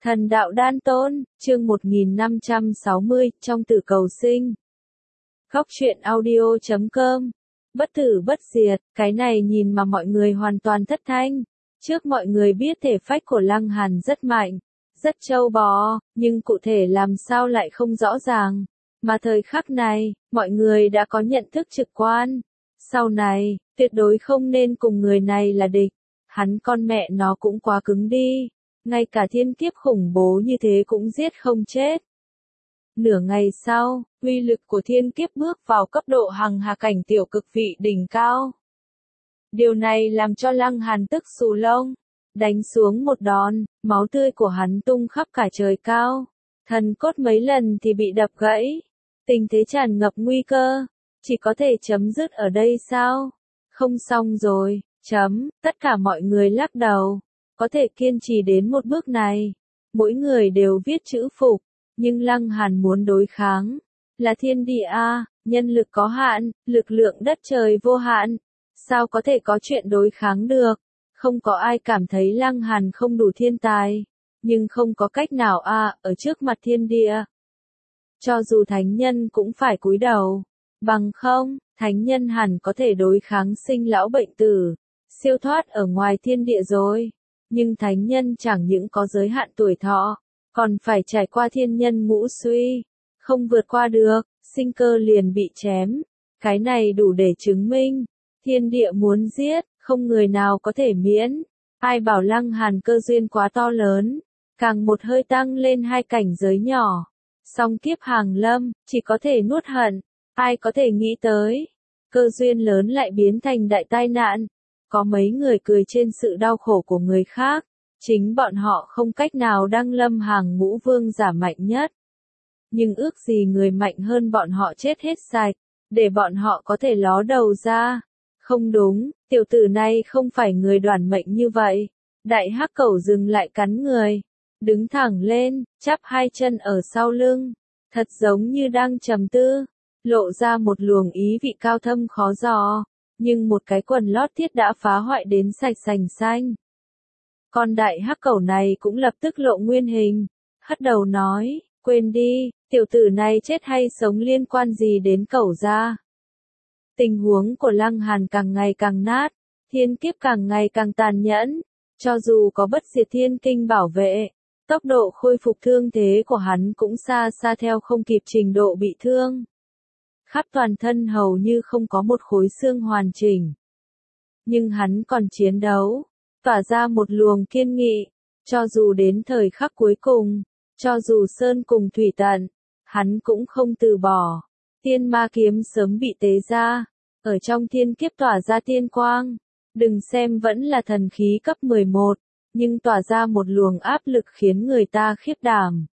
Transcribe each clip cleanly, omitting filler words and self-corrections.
Thần đạo đan tôn, chương 1560, trong tử cầu sinh. Góc truyện audio.com. Bất tử bất diệt, cái này nhìn mà mọi người hoàn toàn thất thanh. Trước mọi người biết thể phách của Lăng Hàn rất mạnh, rất trâu bò, nhưng cụ thể làm sao lại không rõ ràng. Mà thời khắc này, mọi người đã có nhận thức trực quan. Sau này, tuyệt đối không nên cùng người này là địch. Hắn con mẹ nó cũng quá cứng đi. Ngay cả thiên kiếp khủng bố như thế cũng giết không chết. Nửa ngày sau, uy lực của thiên kiếp bước vào cấp độ hằng hà cảnh tiểu cực vị đỉnh cao. Điều này làm cho Lăng Hàn tức xù lông. Đánh xuống một đòn, máu tươi của hắn tung khắp cả trời cao. Thần cốt mấy lần thì bị đập gãy. Tình thế tràn ngập nguy cơ. Chỉ có thể chấm dứt ở đây sao? Không xong rồi, tất cả mọi người lắc đầu. Có thể kiên trì đến một bước này. Mỗi người đều viết chữ phục. Nhưng Lăng Hàn muốn đối kháng. Là thiên địa a, nhân lực có hạn, lực lượng đất trời vô hạn. Sao có thể có chuyện đối kháng được? Không có ai cảm thấy Lăng Hàn không đủ thiên tài. Nhưng không có cách nào ở trước mặt thiên địa. Cho dù thánh nhân cũng phải cúi đầu. Bằng không, thánh nhân hẳn có thể đối kháng sinh lão bệnh tử. Siêu thoát ở ngoài thiên địa rồi. Nhưng thánh nhân chẳng những có giới hạn tuổi thọ, còn phải trải qua thiên nhân ngũ suy. Không vượt qua được, sinh cơ liền bị chém. Cái này đủ để chứng minh. Thiên địa muốn giết, không người nào có thể miễn. Ai bảo Lăng Hàn cơ duyên quá to lớn. Càng một hơi tăng lên hai cảnh giới nhỏ. Song kiếp hàng lâm, chỉ có thể nuốt hận. Ai có thể nghĩ tới. Cơ duyên lớn lại biến thành đại tai nạn. Có mấy người cười trên sự đau khổ của người khác. Chính bọn họ không cách nào đăng lâm hàng ngũ vương giả mạnh nhất. Nhưng ước gì người mạnh hơn bọn họ chết hết sạch. Để bọn họ có thể ló đầu ra. Không đúng, tiểu tử này không phải người đoản mệnh như vậy. Đại hắc cẩu dừng lại cắn người. Đứng thẳng lên, chắp hai chân ở sau lưng. Thật giống như đang trầm tư. Lộ ra một luồng ý vị cao thâm khó dò. Nhưng một cái quần lót thiết đã phá hoại đến sạch sành xanh. Con đại hắc cẩu này cũng lập tức lộ nguyên hình. Hất đầu nói, quên đi, tiểu tử này chết hay sống liên quan gì đến cẩu gia. Tình huống của Lăng Hàn càng ngày càng nát. Thiên kiếp càng ngày càng tàn nhẫn. Cho dù có bất diệt thiên kinh bảo vệ. Tốc độ khôi phục thương thế của hắn cũng xa xa theo không kịp trình độ bị thương. Khắp toàn thân hầu như không có một khối xương hoàn chỉnh. Nhưng hắn còn chiến đấu, tỏa ra một luồng kiên nghị, cho dù đến thời khắc cuối cùng, cho dù sơn cùng thủy tận, hắn cũng không từ bỏ. Tiên ma kiếm sớm bị tế ra, ở trong thiên kiếp tỏa ra tiên quang, đừng xem vẫn là thần khí cấp 11, nhưng tỏa ra một luồng áp lực khiến người ta khiếp đảm.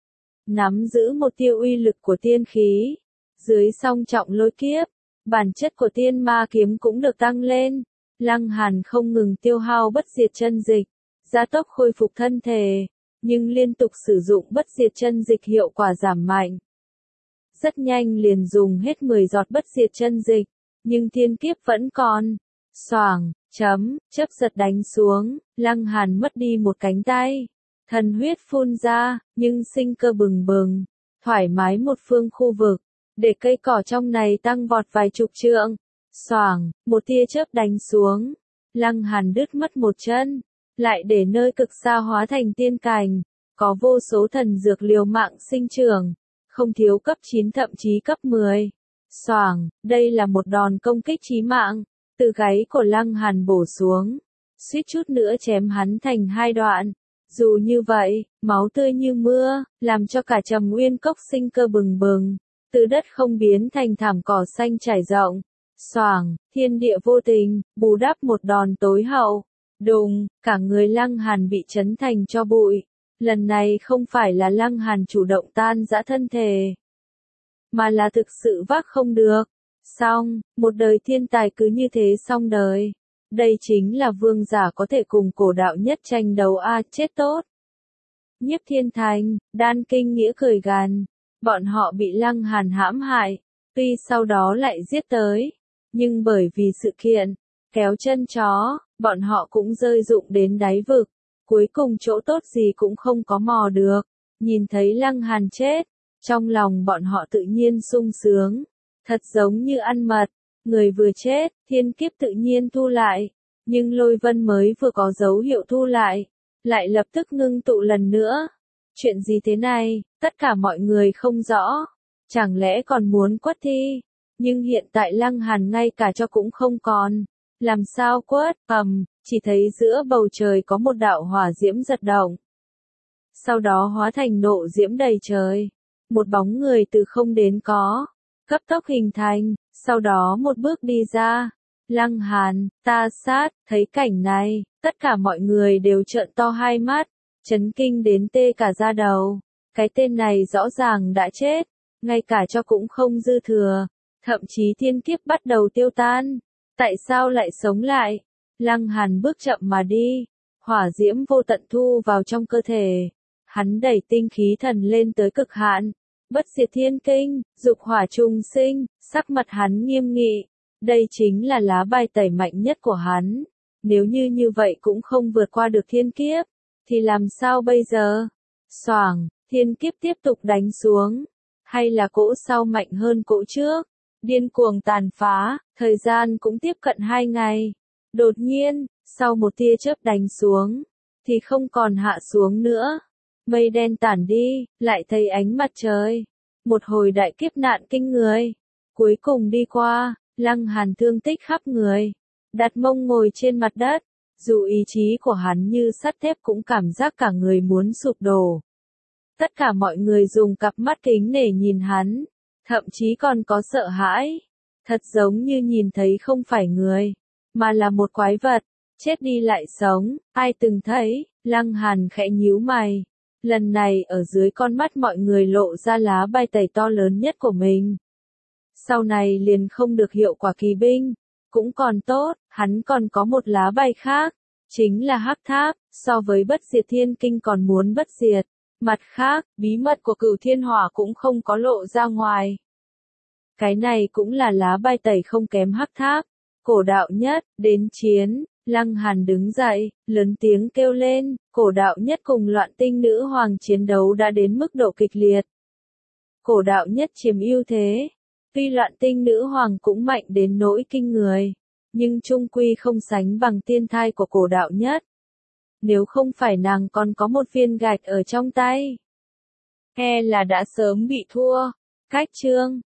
Nắm giữ một tia uy lực của tiên khí. Dưới song trọng lôi kiếp, bản chất của tiên ma kiếm cũng được tăng lên. Lăng Hàn không ngừng tiêu hao bất diệt chân dịch, gia tốc khôi phục thân thể, nhưng liên tục sử dụng bất diệt chân dịch hiệu quả giảm mạnh. Rất nhanh liền dùng hết 10 giọt bất diệt chân dịch, nhưng thiên kiếp vẫn còn. Xoảng, chớp giật đánh xuống, Lăng Hàn mất đi một cánh tay. Thần huyết phun ra, nhưng sinh cơ bừng bừng, thoải mái một phương khu vực. Để cây cỏ trong này tăng vọt vài chục trượng. Xoảng, một tia chớp đánh xuống. Lăng Hàn đứt mất một chân. Lại để nơi cực xa hóa thành tiên cành. Có vô số thần dược liều mạng sinh trưởng. Không thiếu cấp 9 thậm chí cấp 10. Xoảng, đây là một đòn công kích chí mạng. Từ gáy của Lăng Hàn bổ xuống. Suýt chút nữa chém hắn thành hai đoạn. Dù như vậy, máu tươi như mưa, làm cho cả Trầm Nguyên Cốc sinh cơ bừng bừng. Từ đất không biến thành thảm cỏ xanh trải rộng. Xoảng, thiên địa vô tình, bù đắp một đòn tối hậu. Đùng, cả người Lăng Hàn bị chấn thành tro bụi. Lần này không phải là Lăng Hàn chủ động tan rã thân thể, mà là thực sự vác không được. Xong, một đời thiên tài cứ như thế xong đời. Đây chính là vương giả có thể cùng cổ đạo nhất tranh đấu chết tốt. Nhiếp Thiên Thành, Đan Kinh Nghĩa cười gằn. Bọn họ bị Lăng Hàn hãm hại, tuy sau đó lại giết tới, nhưng bởi vì sự kiện kéo chân chó, bọn họ cũng rơi rụng đến đáy vực. cuối cùng chỗ tốt gì cũng không có mò được. Nhìn thấy Lăng Hàn chết, trong lòng bọn họ tự nhiên sung sướng, thật giống như ăn mật, người vừa chết, thiên kiếp tự nhiên thu lại, nhưng lôi vân mới vừa có dấu hiệu thu lại lập tức ngưng tụ lần nữa. Chuyện gì thế này, tất cả mọi người không rõ, chẳng lẽ còn muốn quất thi, nhưng hiện tại Lăng Hàn ngay cả cho cũng không còn, làm sao quất, chỉ thấy giữa bầu trời có một đạo hỏa diễm giật động. Sau đó hóa thành nộ diễm đầy trời, một bóng người từ không đến có, cấp tốc hình thành, sau đó một bước đi ra. Lăng Hàn, ta sát, thấy cảnh này, tất cả mọi người đều trợn to hai mắt, chấn kinh đến tê cả da đầu. Cái tên này rõ ràng đã chết, ngay cả cho cũng không dư thừa, thậm chí thiên kiếp bắt đầu tiêu tan. Tại sao lại sống lại? Lăng Hàn bước chậm mà đi, hỏa diễm vô tận thu vào trong cơ thể. Hắn đẩy tinh khí thần lên tới cực hạn, bất diệt thiên kinh, dục hỏa trùng sinh, sắc mặt hắn nghiêm nghị. Đây chính là lá bài tẩy mạnh nhất của hắn. Nếu như vậy cũng không vượt qua được thiên kiếp, thì làm sao bây giờ? Xoảng, thiên kiếp tiếp tục đánh xuống. Hay là cỗ sau mạnh hơn cỗ trước? Điên cuồng tàn phá, thời gian cũng tiếp cận 2 ngày. Đột nhiên, sau một tia chớp đánh xuống, thì không còn hạ xuống nữa. Mây đen tản đi, lại thấy ánh mặt trời. Một hồi đại kiếp nạn kinh người. Cuối cùng đi qua, Lăng Hàn thương tích khắp người. Đặt mông ngồi trên mặt đất. Dù ý chí của hắn như sắt thép cũng cảm giác cả người muốn sụp đổ. Tất cả mọi người dùng cặp mắt kính nể nhìn hắn. Thậm chí còn có sợ hãi. Thật giống như nhìn thấy không phải người, mà là một quái vật. Chết đi lại sống, ai từng thấy? Lăng Hàn khẽ nhíu mày. Lần này ở dưới con mắt mọi người lộ ra lá bài tẩy to lớn nhất của mình. Sau này liền không được hiệu quả kỳ binh. Cũng còn tốt, hắn còn có một lá bài khác. Chính là hắc tháp, so với bất diệt thiên kinh còn muốn bất diệt. Mặt khác, bí mật của Cửu Thiên Hỏa cũng không có lộ ra ngoài. Cái này cũng là lá bài tẩy không kém hắc tháp. Cổ đạo nhất, đến chiến. Lăng Hàn đứng dậy, lớn tiếng kêu lên, cổ đạo nhất cùng Loạn Tinh Nữ Hoàng chiến đấu đã đến mức độ kịch liệt. Cổ đạo nhất chiếm ưu thế. Tuy Loạn Tinh Nữ Hoàng cũng mạnh đến nỗi kinh người, nhưng chung quy không sánh bằng tiên thai của cổ đạo nhất. Nếu không phải nàng còn có một viên gạch ở trong tay, e là đã sớm bị thua. Cách chương